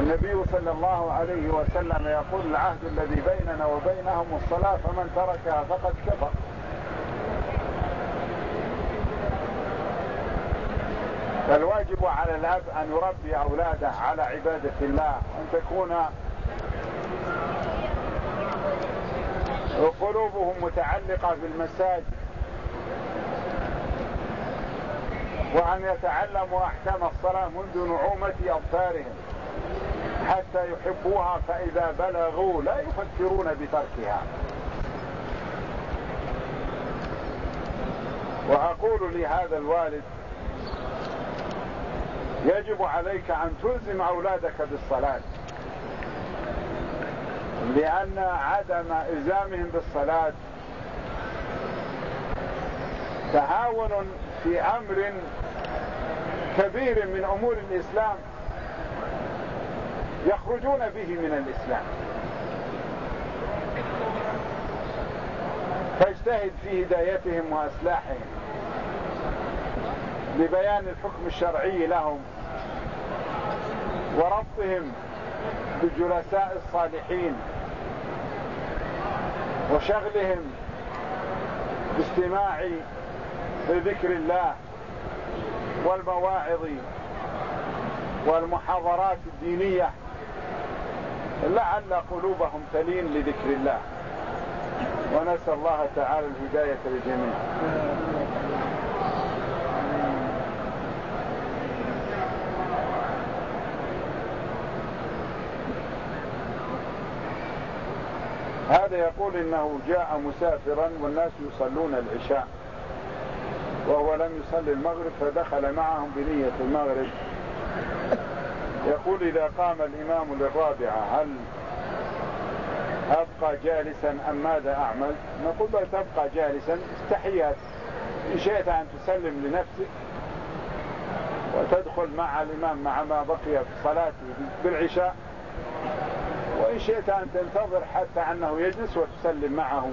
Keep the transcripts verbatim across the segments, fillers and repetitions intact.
النبي صلى الله عليه وسلم يقول العهد الذي بيننا وبينهم الصلاة فمن تركها فقد كفر. فالواجب على الأب أن يربي أولاده على عبادة الله، أن تكون قلوبهم متعلقة بالمساجد، وأن يتعلموا أحكام الصلاة منذ نعومة أظفارهم حتى يحبوها، فإذا بلغوا لا يفكرون بتركها. وأقول لهذا الوالد يجب عليك أن تلزم أولادك بالصلاة، لأن عدم إلزامهم بالصلاة تهاون في أمر كبير من أمور الإسلام يخرجون به من الإسلام. فاجتهد في هدايتهم وإصلاحهم لبيان الحكم الشرعي لهم وربطهم بالجلساء الصالحين وشغلهم باستماع لذكر الله والمواعظ والمحاضرات الدينية، لعل قلوبهم تلين لذكر الله. ونسأل الله تعالى الهداية للجميع. هذا يقول إنه جاء مسافرا والناس يصلون العشاء وهو لم يصلي المغرب فدخل معهم بنية المغرب. يقول إذا قام الإمام للرابعة هل أبقى جالسا أم ماذا أعمل؟ نقول بل تبقى جالسا استحيات، إن شئت أن تسلم لنفسك وتدخل مع الإمام مع ما بقي في صلاته بالعشاء، وإن شئت أن تنتظر حتى أنه يجلس وتسلم معه.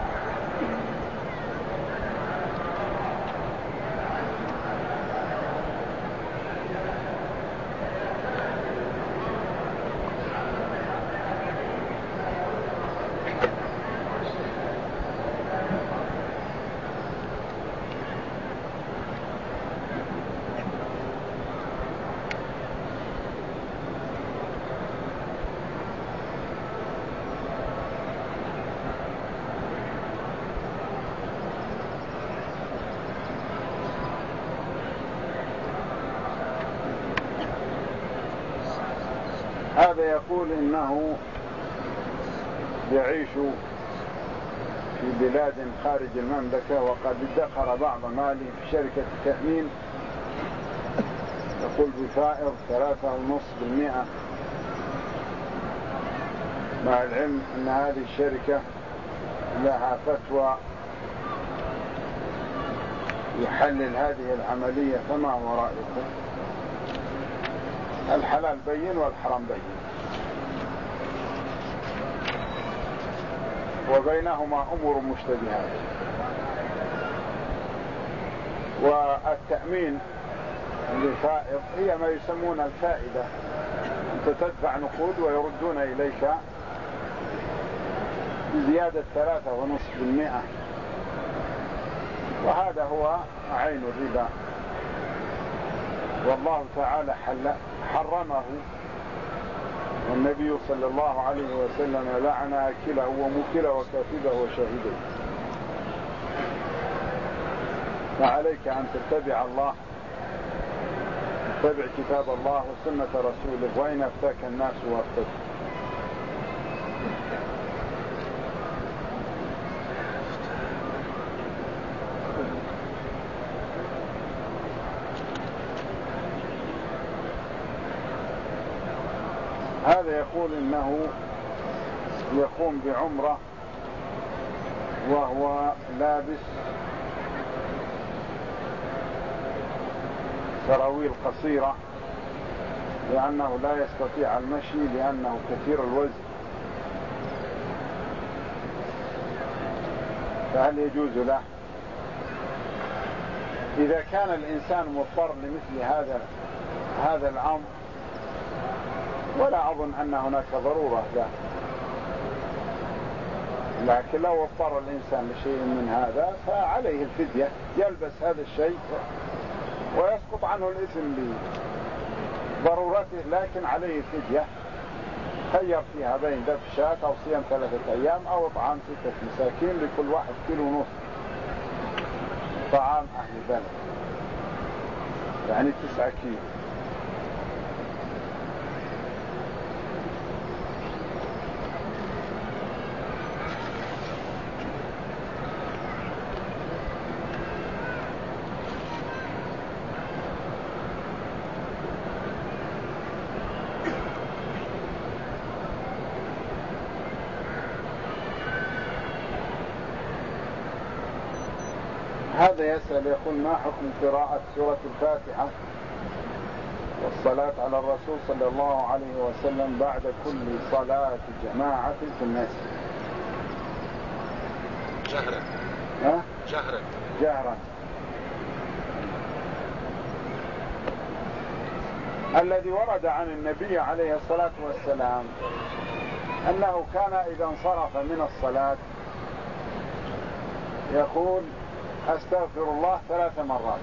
هذا يقول إنه يعيش في بلاد خارج المملكة وقد ادخر بعض ماله في شركة تأمين، يقول بفائض ثلاثة ونصف بالمئة، مع العلم أن هذه الشركة لها فتوى يحلل هذه العملية، فما هو رأيكم؟ الحلال بين والحرام بين، وبينهما أمور مشتبهات. والتأمين للفائض هي ما يسمون الفائدة، أنت تدفع نقود ويردون إليك بزيادة ثلاثة ونصف بالمئة، وهذا هو عين الربا، والله تعالى حل حرمه، والنبي صلى الله عليه وسلم لعن آكله وموكله وكاتبه وشاهده. فعليك أن تتبع الله، تتبع كتاب الله وسنة رسوله، وإن أفتاك الناس وافتك. هذا يقول إنه يقوم بعمرة وهو لابس سراويل قصيرة لأنه لا يستطيع المشي لأنه كثير الوزن، فهل يجوز له؟ إذا كان الإنسان مضطر لمثل هذا هذا الأمر ولا أظن أن هناك ضرورة لا، لكن لو اضطر الإنسان لشيء من هذا فعليه الفدية، يلبس هذا الشيء ويسقط عنه الإثم لضرورته، لكن عليه الفدية. خير فيها بين ذبح شاة أو صيام ثلاثة أيام أو إطعام ستة مساكين لكل واحد كيلو ونصف طعام أهل البلد، يعني تسعة كيلو. هذا يسأل يقول: ما حكم قراءة سورة الفاتحة والصلاة على الرسول صلى الله عليه وسلم بعد كل صلاة جماعة في المسجد؟ جهرا. ها؟ جهرا جهرا. الذي ورد عن النبي عليه الصلاة والسلام أنه كان إذا انصرف من الصلاة يقول: أستغفر الله ثلاث مرات،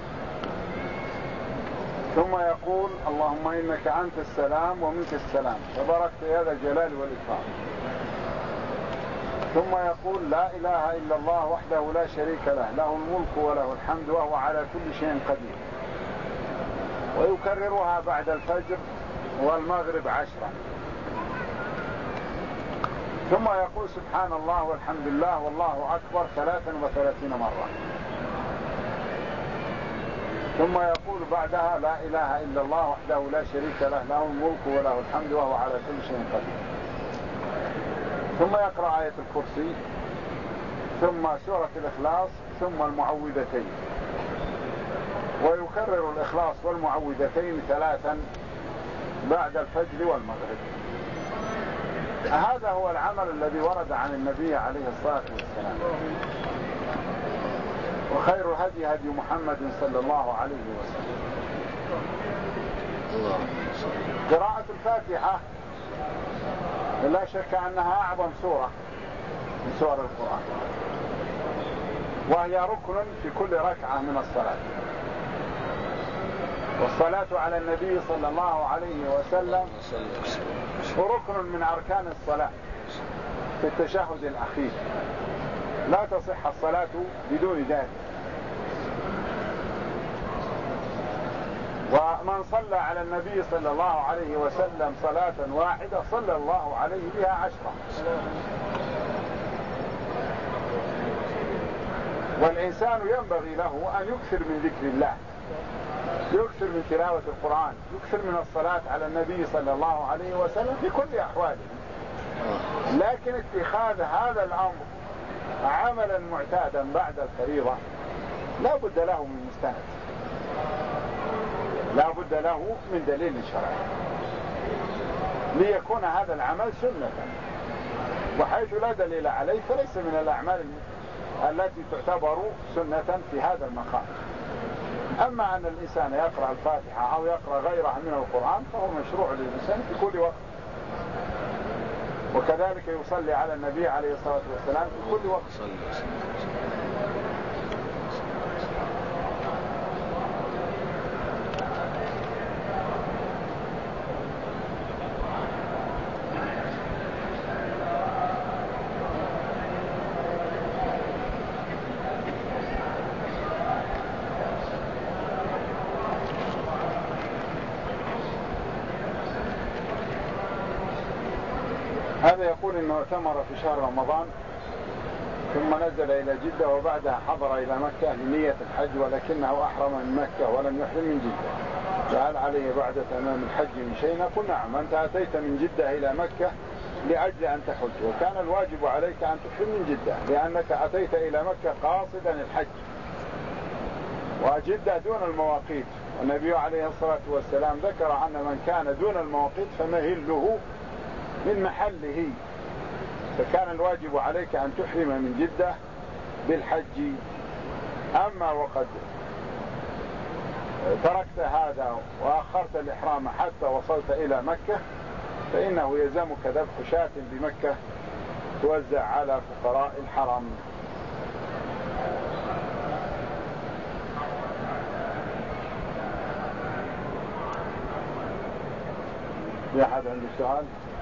ثم يقول: اللهم إنك أنت السلام ومنك السلام تباركت يا ذا الجلال والإكرام، ثم يقول: لا إله إلا الله وحده لا شريك له، له الملك وله الحمد وهو على كل شيء قدير، ويكررها بعد الفجر والمغرب عشرا، ثم يقول: سبحان الله والحمد لله والله أكبر ثلاثا وثلاثين مرة، ثم يقول بعدها: لا إله إلا الله وحده لا شريك له، له الملك وله الحمد وهو على كل شيء قدير، ثم يقرأ آية الكرسي، ثم سورة الإخلاص، ثم المعوذتين، ويكرر الإخلاص والمعوذتين ثلاثا بعد الفجر والمغرب. هذا هو العمل الذي ورد عن النبي عليه الصلاة والسلام. وخير الهدي هدي محمد صلى الله عليه وسلم. قراءة الفاتحة لا شك أنها أعظم سورة من سور القرآن، وهي ركن في كل ركعة من الصلاة، والصلاة على النبي صلى الله عليه وسلم ركن من أركان الصلاة في التشهد الأخير، لا تصح الصلاة بدون ذلك. ومن صلى على النبي صلى الله عليه وسلم صلاة واحدة صلى الله عليه بها عشرة. والإنسان ينبغي له أن يكثر من ذكر الله، يكثر من تلاوة القرآن، يكثر من الصلاة على النبي صلى الله عليه وسلم في كل أحواله، لكن اتخاذ هذا الأمر عملا معتادا بعد الفريضة لا بد له من مستند، لا بد له من دليل شرعي ليكون هذا العمل سنة، وحيث لا دليل عليه فليس من الأعمال التي تعتبر سنة في هذا المقام. أما أن الإنسان يقرأ الفاتحة أو يقرأ غيرها من القرآن فهو مشروع للإنسان في كل وقت، وكذلك يصلي على النبي عليه الصلاة والسلام في كل وقت. هذا يقول إنه اعتمر في شهر رمضان ثم نزل إلى جدة وبعدها حضر إلى مكة لنية الحج، ولكنه أحرم من مكة ولم يحرم من جدة، فهل عليه بعد تمام الحج من شيء؟ نقول نعم، أنت أتيت من جدة إلى مكة لأجل أن تحج، وكان الواجب عليك أن تحرم من جدة لأنك أتيت إلى مكة قاصدا الحج، وجدة دون المواقيت، والنبي عليه الصلاة والسلام ذكر أن من كان دون المواقيت فمهله من محله، فكان الواجب عليك أن تحرم من جدة بالحج. أما وقد تركت هذا وأخرت الإحرام حتى وصلت إلى مكة فإنه يلزمك ذبح شاة بمكة توزع على فقراء الحرم. في أحد عنده سؤال؟